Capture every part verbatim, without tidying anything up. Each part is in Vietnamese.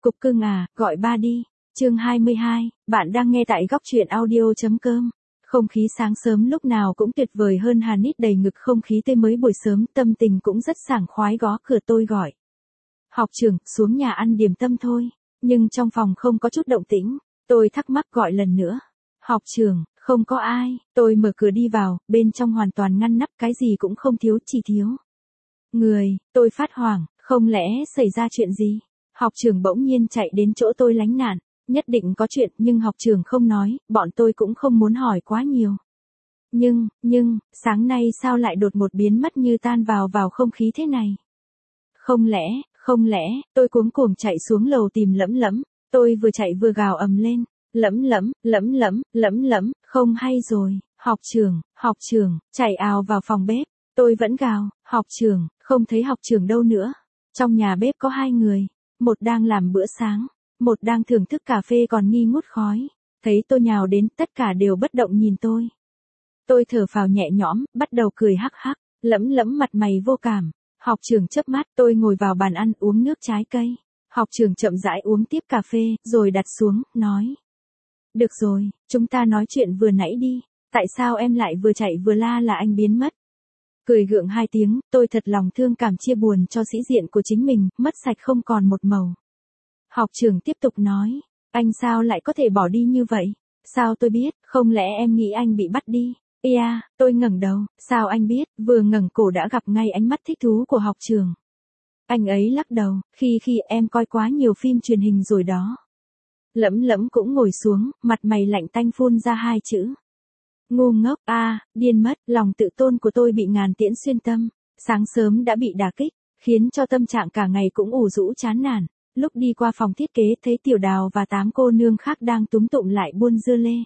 Cục cưng à, gọi ba đi. Chương hai mươi hai, bạn đang nghe tại góc truyện audio.com. Không khí sáng sớm lúc nào cũng tuyệt vời hơn hàn hít đầy ngực không khí tươi mới buổi sớm, tâm tình cũng rất sảng khoái. Gõ cửa tôi gọi. Học trưởng, xuống nhà ăn điểm tâm thôi. Nhưng trong phòng không có chút động tĩnh. Tôi thắc mắc gọi lần nữa. Học trưởng, không có ai. Tôi mở cửa đi vào, bên trong hoàn toàn ngăn nắp, cái gì cũng không thiếu, chỉ thiếu người. Tôi phát hoảng, không lẽ xảy ra chuyện gì? Học trưởng bỗng nhiên chạy đến chỗ tôi lánh nạn. Nhất định có chuyện, nhưng học trưởng không nói, bọn tôi cũng không muốn hỏi quá nhiều. Nhưng, nhưng, sáng nay sao lại đột một biến mất như tan vào vào không khí thế này? Không lẽ, không lẽ, tôi cuống cuồng chạy xuống lầu tìm Lẫm Lẫm. Tôi vừa chạy vừa gào ầm lên. Lẫm Lẫm, Lẫm Lẫm, Lẫm Lẫm, không hay rồi, học trưởng, học trưởng, chạy ào vào phòng bếp. Tôi vẫn gào, học trưởng, không thấy học trưởng đâu nữa. Trong nhà bếp có hai người. Một đang làm bữa sáng, một đang thưởng thức cà phê còn nghi ngút khói. Thấy tôi nhào đến, tất cả đều bất động nhìn tôi. Tôi thở phào nhẹ nhõm, bắt đầu cười hắc hắc. Lẫm Lẫm mặt mày vô cảm. Học trưởng chớp mắt, tôi ngồi vào bàn ăn uống nước trái cây. Học trưởng chậm rãi uống tiếp cà phê, rồi đặt xuống, nói. Được rồi, chúng ta nói chuyện vừa nãy đi. Tại sao em lại vừa chạy vừa la là anh biến mất? Cười gượng hai tiếng, tôi thật lòng thương cảm chia buồn cho sĩ diện của chính mình, mất sạch không còn một màu. Học trưởng tiếp tục nói, anh sao lại có thể bỏ đi như vậy? Sao tôi biết, không lẽ em nghĩ anh bị bắt đi? Ê à, tôi ngẩng đầu, sao anh biết, vừa ngẩng cổ đã gặp ngay ánh mắt thích thú của học trưởng. Anh ấy lắc đầu, khi khi em coi quá nhiều phim truyền hình rồi đó. Lẫm Lẫm cũng ngồi xuống, mặt mày lạnh tanh phun ra hai chữ. Ngu ngốc, a, à, điên mất, lòng tự tôn của tôi bị ngàn tiễn xuyên tâm, sáng sớm đã bị đả kích, khiến cho tâm trạng cả ngày cũng ủ rũ chán nản. Lúc đi qua phòng thiết kế thấy Tiểu Đào và tám cô nương khác đang túm tụm lại buôn dưa lê.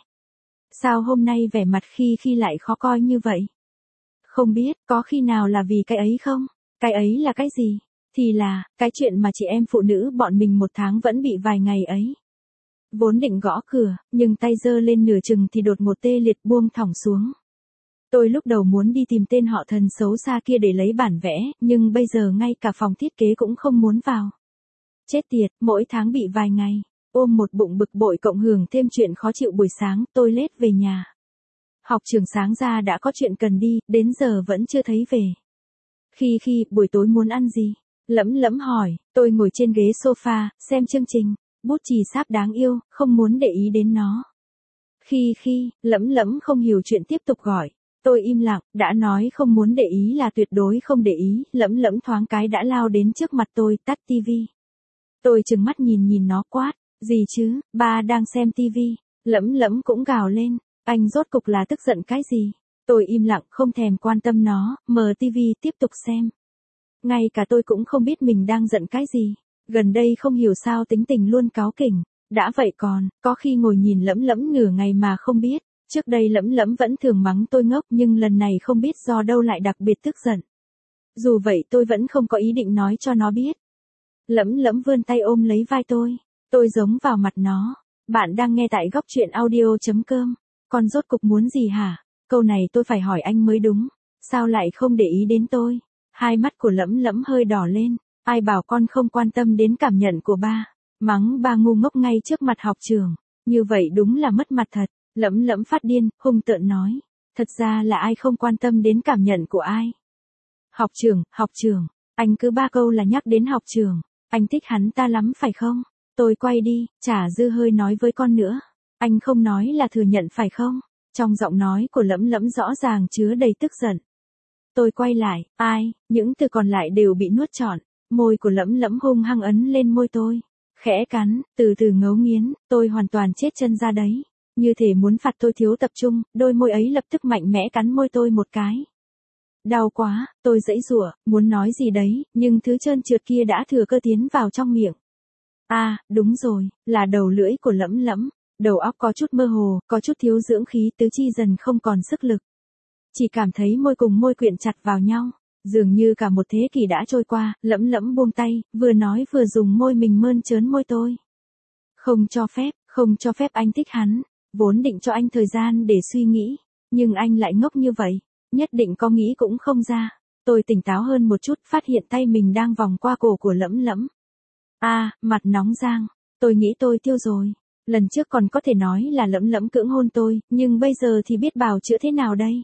Sao hôm nay vẻ mặt khi khi lại khó coi như vậy? Không biết, có khi nào là vì cái ấy không? Cái ấy là cái gì? Thì là, cái chuyện mà chị em phụ nữ bọn mình một tháng vẫn bị vài ngày ấy. Vốn định gõ cửa, nhưng tay giơ lên nửa chừng thì đột một tê liệt buông thõng xuống. Tôi lúc đầu muốn đi tìm tên họ thần xấu xa kia để lấy bản vẽ, nhưng bây giờ ngay cả phòng thiết kế cũng không muốn vào. Chết tiệt, mỗi tháng bị vài ngày. Ôm một bụng bực bội cộng hưởng thêm chuyện khó chịu buổi sáng, tôi lết về nhà. Học trưởng sáng ra đã có chuyện cần đi, đến giờ vẫn chưa thấy về. Khi khi, buổi tối muốn ăn gì? Lẫm Lẫm hỏi, tôi ngồi trên ghế sofa, xem chương trình. Bút chì sáp đáng yêu, không muốn để ý đến nó. Khi khi, Lẫm Lẫm không hiểu chuyện tiếp tục gọi. Tôi im lặng, đã nói không muốn để ý là tuyệt đối không để ý. Lẫm Lẫm thoáng cái đã lao đến trước mặt tôi, tắt tivi. Tôi trừng mắt nhìn nhìn nó quát, gì chứ, ba đang xem tivi. Lẫm Lẫm cũng gào lên, anh rốt cục là tức giận cái gì? Tôi im lặng không thèm quan tâm nó, mở tivi tiếp tục xem. Ngay cả tôi cũng không biết mình đang giận cái gì. Gần đây không hiểu sao tính tình luôn cáu kỉnh. Đã vậy còn, có khi ngồi nhìn Lẫm Lẫm nửa ngày mà không biết. Trước đây Lẫm Lẫm vẫn thường mắng tôi ngốc, nhưng lần này không biết do đâu lại đặc biệt tức giận. Dù vậy tôi vẫn không có ý định nói cho nó biết. Lẫm Lẫm vươn tay ôm lấy vai tôi. Tôi giống vào mặt nó. Bạn đang nghe tại góc truyện audio.com. Con rốt cục muốn gì hả? Câu này tôi phải hỏi anh mới đúng. Sao lại không để ý đến tôi? Hai mắt của Lẫm Lẫm hơi đỏ lên. Ai bảo con không quan tâm đến cảm nhận của ba? Mắng ba ngu ngốc ngay trước mặt học trưởng. Như vậy đúng là mất mặt thật. Lẫm Lẫm phát điên, hung tợn nói. Thật ra là ai không quan tâm đến cảm nhận của ai? Học trưởng, học trưởng. Anh cứ ba câu là nhắc đến học trưởng. Anh thích hắn ta lắm phải không? Tôi quay đi, chả dư hơi nói với con nữa. Anh không nói là thừa nhận phải không? Trong giọng nói của Lẫm Lẫm rõ ràng chứa đầy tức giận. Tôi quay lại, ai, những từ còn lại đều bị nuốt trọn. Môi của Lẫm Lẫm hung hăng ấn lên môi tôi. Khẽ cắn, từ từ ngấu nghiến, tôi hoàn toàn chết chân ra đấy. Như thể muốn phạt tôi thiếu tập trung, đôi môi ấy lập tức mạnh mẽ cắn môi tôi một cái. Đau quá, tôi giãy giụa, muốn nói gì đấy, nhưng thứ trơn trượt kia đã thừa cơ tiến vào trong miệng. À, đúng rồi, là đầu lưỡi của Lẫm Lẫm. Đầu óc có chút mơ hồ, có chút thiếu dưỡng khí, tứ chi dần không còn sức lực. Chỉ cảm thấy môi cùng môi quyện chặt vào nhau. Dường như cả một thế kỷ đã trôi qua, Lẫm Lẫm buông tay, vừa nói vừa dùng môi mình mơn trớn môi tôi. Không cho phép, không cho phép anh thích hắn. Vốn định cho anh thời gian để suy nghĩ. Nhưng anh lại ngốc như vậy. Nhất định có nghĩ cũng không ra. Tôi tỉnh táo hơn một chút, phát hiện tay mình đang vòng qua cổ của Lẫm Lẫm. A, mặt nóng rang. Tôi nghĩ tôi tiêu rồi. Lần trước còn có thể nói là lẫm lẫm cưỡng hôn tôi, nhưng bây giờ thì biết bào chữa thế nào đây?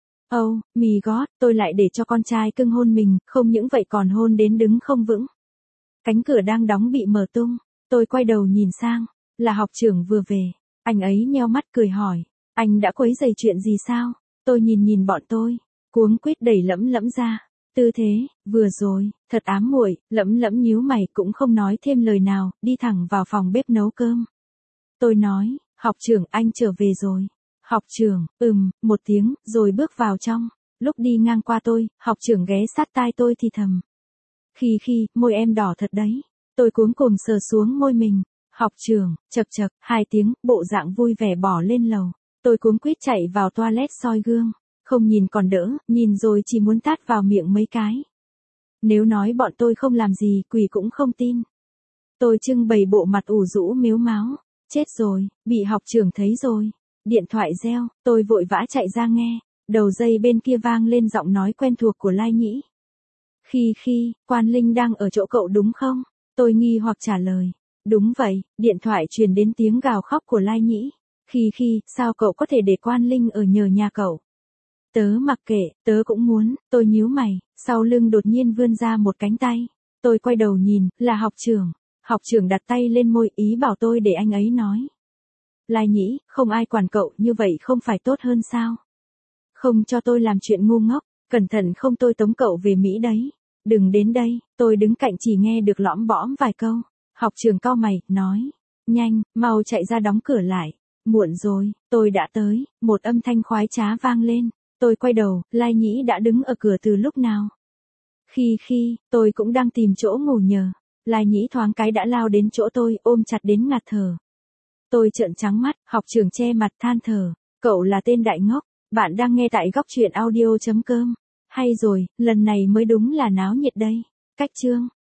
Oh, mì gót, tôi lại để cho con trai cưng hôn mình, không những vậy còn hôn đến đứng không vững. Cánh cửa đang đóng bị mở tung. Tôi quay đầu nhìn sang. Là học trưởng vừa về. Anh ấy nheo mắt cười hỏi. Anh đã quấy rầy chuyện gì sao? Tôi nhìn nhìn bọn tôi. Cuống quýt đẩy lẫm lẫm ra. Tư thế, vừa rồi, thật ám muội, lẫm lẫm nhíu mày cũng không nói thêm lời nào, đi thẳng vào phòng bếp nấu cơm. Tôi nói, học trưởng anh trở về rồi. Học trưởng, ừm, một tiếng, rồi bước vào trong. Lúc đi ngang qua tôi, học trưởng ghé sát tai tôi thì thầm. Khi khi, môi em đỏ thật đấy. Tôi cuống cuồng sờ xuống môi mình. Học trưởng, chật chật, hai tiếng, bộ dạng vui vẻ bỏ lên lầu. Tôi cuống quýt chạy vào toilet soi gương. Không nhìn còn đỡ, nhìn rồi chỉ muốn tát vào miệng mấy cái. Nếu nói bọn tôi không làm gì, quỷ cũng không tin. Tôi trưng bày bộ mặt ủ rũ mếu máo. Chết rồi, bị học trưởng thấy rồi. Điện thoại reo, tôi vội vã chạy ra nghe. Đầu dây bên kia vang lên giọng nói quen thuộc của Lai Nhĩ. Khi khi, Quan Linh đang ở chỗ cậu đúng không? Tôi nghi hoặc trả lời. Đúng vậy, điện thoại truyền đến tiếng gào khóc của Lai Nhĩ. Khi khi, sao cậu có thể để Quan Linh ở nhờ nhà cậu? Tớ mặc kệ, tớ cũng muốn, tôi nhíu mày, sau lưng đột nhiên vươn ra một cánh tay. Tôi quay đầu nhìn, là học trưởng. Học trưởng đặt tay lên môi ý bảo tôi để anh ấy nói. Lai Nhĩ, không ai quản cậu như vậy không phải tốt hơn sao? Không cho tôi làm chuyện ngu ngốc, cẩn thận không tôi tống cậu về Mỹ đấy. Đừng đến đây, tôi đứng cạnh chỉ nghe được lõm bõm vài câu. Học trưởng cau mày, nói. Nhanh, mau chạy ra đóng cửa lại. Muộn rồi, tôi đã tới, một âm thanh khoái trá vang lên. Tôi quay đầu, Lai Nhĩ đã đứng ở cửa từ lúc nào. Khi khi, tôi cũng đang tìm chỗ ngủ nhờ. Lai Nhĩ thoáng cái đã lao đến chỗ tôi, ôm chặt đến ngạt thở. Tôi trợn trắng mắt, học trưởng che mặt than thở. Cậu là tên đại ngốc, bạn đang nghe tại góc truyện audio chấm com. Hay rồi, lần này mới đúng là náo nhiệt đây. Cách chương.